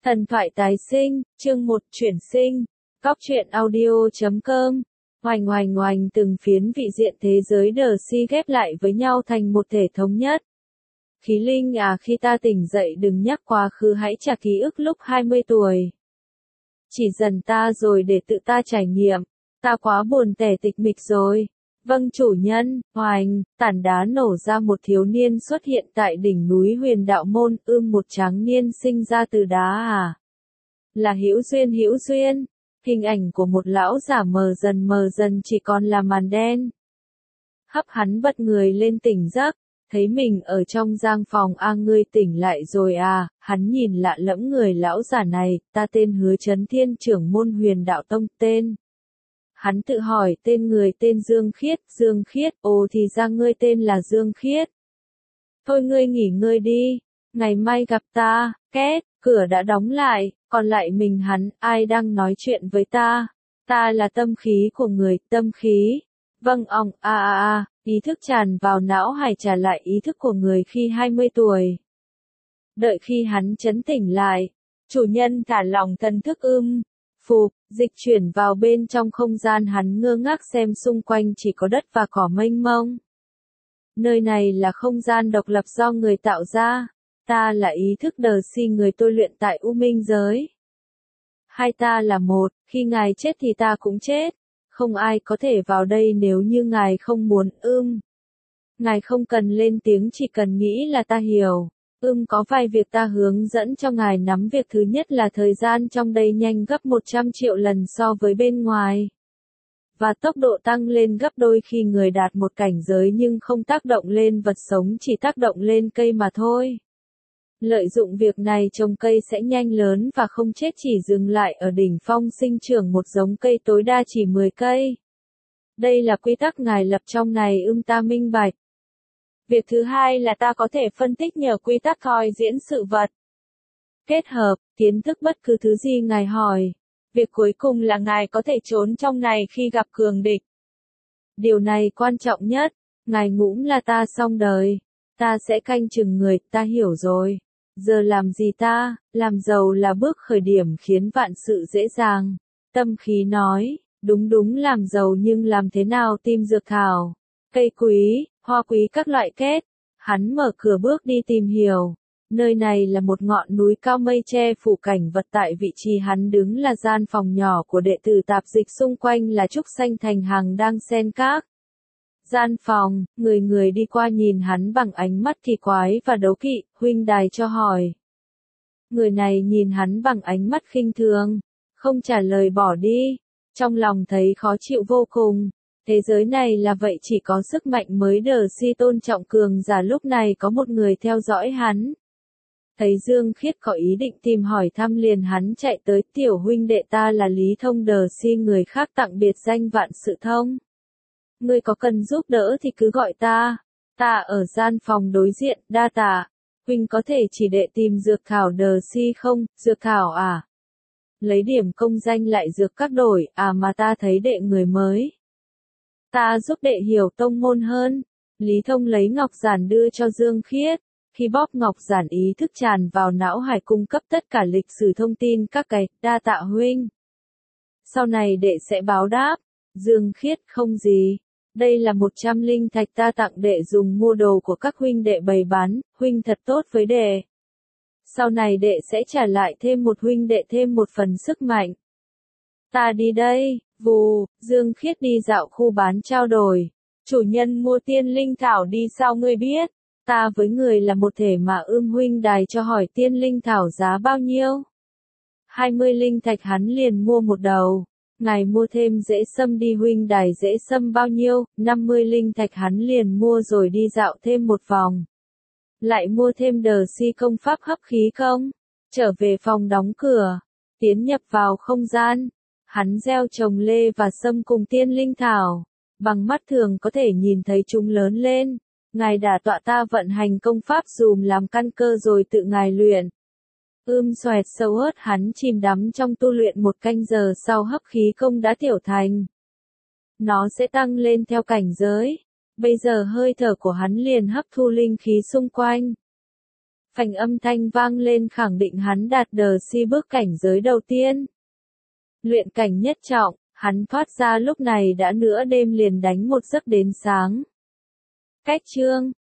Thần thoại tái sinh, chương 1 chuyển sinh, Góc truyện audio.com. Oành oành oành, từng phiến vị diện thế giới DC ghép lại với nhau thành một thể thống nhất. Khí linh à, khi ta tỉnh dậy đừng nhắc quá khứ, hãy trả ký ức lúc 20 tuổi. Chỉ dần ta rồi để tự ta trải nghiệm, ta quá buồn tẻ tịch mịch rồi. Vâng chủ nhân. Oành, tảng đá nổ ra, một thiếu niên xuất hiện tại đỉnh núi Huyền Đạo Môn. Một tráng niên sinh ra từ đá à? Là Hữu Duyên, Hữu Duyên. Hình ảnh của một lão giả mờ dần chỉ còn là màn đen. Hấp hắn bật người lên tỉnh giấc, thấy mình ở trong giang phòng. A, ngươi tỉnh lại rồi à? Hắn nhìn lạ lẫm người lão giả này. Ta tên Hứa Chấn Thiên, trưởng môn Huyền Đạo Tông. Tên? Hắn tự hỏi. Tên người tên Dương Khiết. Dương Khiết, ồ thì ra ngươi tên là Dương Khiết. Thôi ngươi nghỉ ngơi đi, ngày mai gặp ta. Két, cửa đã đóng lại, còn lại mình hắn. Ai đang nói chuyện với ta? Ta là tâm khí của người. Tâm khí? Vâng ong, ý thức tràn vào não hải, trả lại ý thức của người khi 20 tuổi. Đợi khi hắn chấn tỉnh lại, chủ nhân thả lỏng thần thức phục, dịch chuyển vào bên trong không gian. Hắn ngơ ngác xem xung quanh chỉ có đất và cỏ mênh mông. Nơi này là không gian độc lập do người tạo ra. Ta là ý thức DC, người tôi luyện tại U Minh giới. Hai ta là một, khi ngài chết thì ta cũng chết. Không ai có thể vào đây nếu như ngài không muốn. Ngài không cần lên tiếng, chỉ cần nghĩ là ta hiểu. Có vài việc ta hướng dẫn cho ngài nắm. Việc thứ nhất là thời gian trong đây nhanh gấp 100 triệu lần so với bên ngoài. Và tốc độ tăng lên gấp đôi khi người đạt một cảnh giới, nhưng không tác động lên vật sống, chỉ tác động lên cây mà thôi. Lợi dụng việc này, trồng cây sẽ nhanh lớn và không chết, chỉ dừng lại ở đỉnh phong sinh trưởng một giống cây tối đa chỉ 10 cây. Đây là quy tắc ngài lập trong này. Ta minh bạch. Việc thứ hai là ta có thể phân tích nhờ quy tắc coi diễn sự vật. Kết hợp, kiến thức bất cứ thứ gì ngài hỏi. Việc cuối cùng là ngài có thể trốn trong này khi gặp cường địch. Điều này quan trọng nhất. Ngài ngũm là ta xong đời. Ta sẽ canh chừng người. Ta hiểu rồi. Giờ làm gì ta? Làm giàu là bước khởi điểm khiến vạn sự dễ dàng. Tâm khí nói. Đúng, làm giàu, nhưng làm thế nào? Tìm dược thảo, cây quý, hoa quý, các loại kết. Hắn mở cửa bước đi tìm hiểu. Nơi này là một ngọn núi cao, mây che phủ cảnh vật. Tại vị trí hắn đứng là gian phòng nhỏ của đệ tử tạp dịch, xung quanh là trúc xanh thành hàng đang xen các. Gian phòng, người đi qua nhìn hắn bằng ánh mắt kỳ quái và đố kỵ. Huynh đài cho hỏi. Người này nhìn hắn bằng ánh mắt khinh thường, không trả lời, bỏ đi. Trong lòng thấy khó chịu vô cùng. Thế giới này là vậy, chỉ có sức mạnh mới DC tôn trọng cường giả. Lúc này có một người theo dõi hắn. Thấy Dương Khiết có ý định tìm hỏi thăm, liền hắn chạy tới. Tiểu huynh đệ, ta là Lý Thông DC, người khác tặng biệt danh Vạn Sự Thông. Ngươi có cần giúp đỡ thì cứ gọi ta. Ta ở gian phòng đối diện. Đa tạ. Huynh có thể chỉ đệ tìm dược thảo DC không? Dược thảo à? Lấy điểm công danh lại dược các đổi. À mà ta thấy đệ người mới. Ta giúp đệ hiểu tông môn hơn. Lý Thông lấy ngọc giản đưa cho Dương Khiết. Khi bóp ngọc giản, ý thức tràn vào não hải, cung cấp tất cả lịch sử thông tin các cái. Đa tạ huynh. Sau này đệ sẽ báo đáp. Dương Khiết, không gì. Đây là 100 linh thạch ta tặng đệ dùng mua đồ của các huynh đệ bày bán. Huynh thật tốt với đệ. Sau này đệ sẽ trả lại thêm một huynh đệ thêm một phần sức mạnh. Ta đi đây. Vù, Dương Khiết đi dạo khu bán trao đổi. Chủ nhân mua tiên linh thảo đi, sao ngươi biết? Ta với người là một thể mà. Huynh đài cho hỏi tiên linh thảo giá bao nhiêu? 20 linh thạch. Hắn liền mua một đầu. Ngài mua thêm dễ sâm đi. Huynh đài dễ sâm bao nhiêu? 50 linh thạch. Hắn liền mua rồi đi dạo thêm một vòng. Lại mua thêm DC công pháp hấp khí công. Trở về phòng đóng cửa. Tiến nhập vào không gian. Hắn gieo trồng lê và sâm cùng tiên linh thảo. Bằng mắt thường có thể nhìn thấy chúng lớn lên. Ngài đả tọa, ta vận hành công pháp dùm làm căn cơ rồi tự ngài luyện. Xoẹt sâu ớt. Hắn chìm đắm trong tu luyện một canh giờ sau, hấp khí công đã tiểu thành. Nó sẽ tăng lên theo cảnh giới. Bây giờ hơi thở của hắn liền hấp thu linh khí xung quanh. Phành âm thanh vang lên khẳng định hắn đạt đờ si bước cảnh giới đầu tiên. Luyện cảnh nhất trọng, hắn thoát ra lúc này đã nửa đêm liền đánh một giấc đến sáng. Cách chương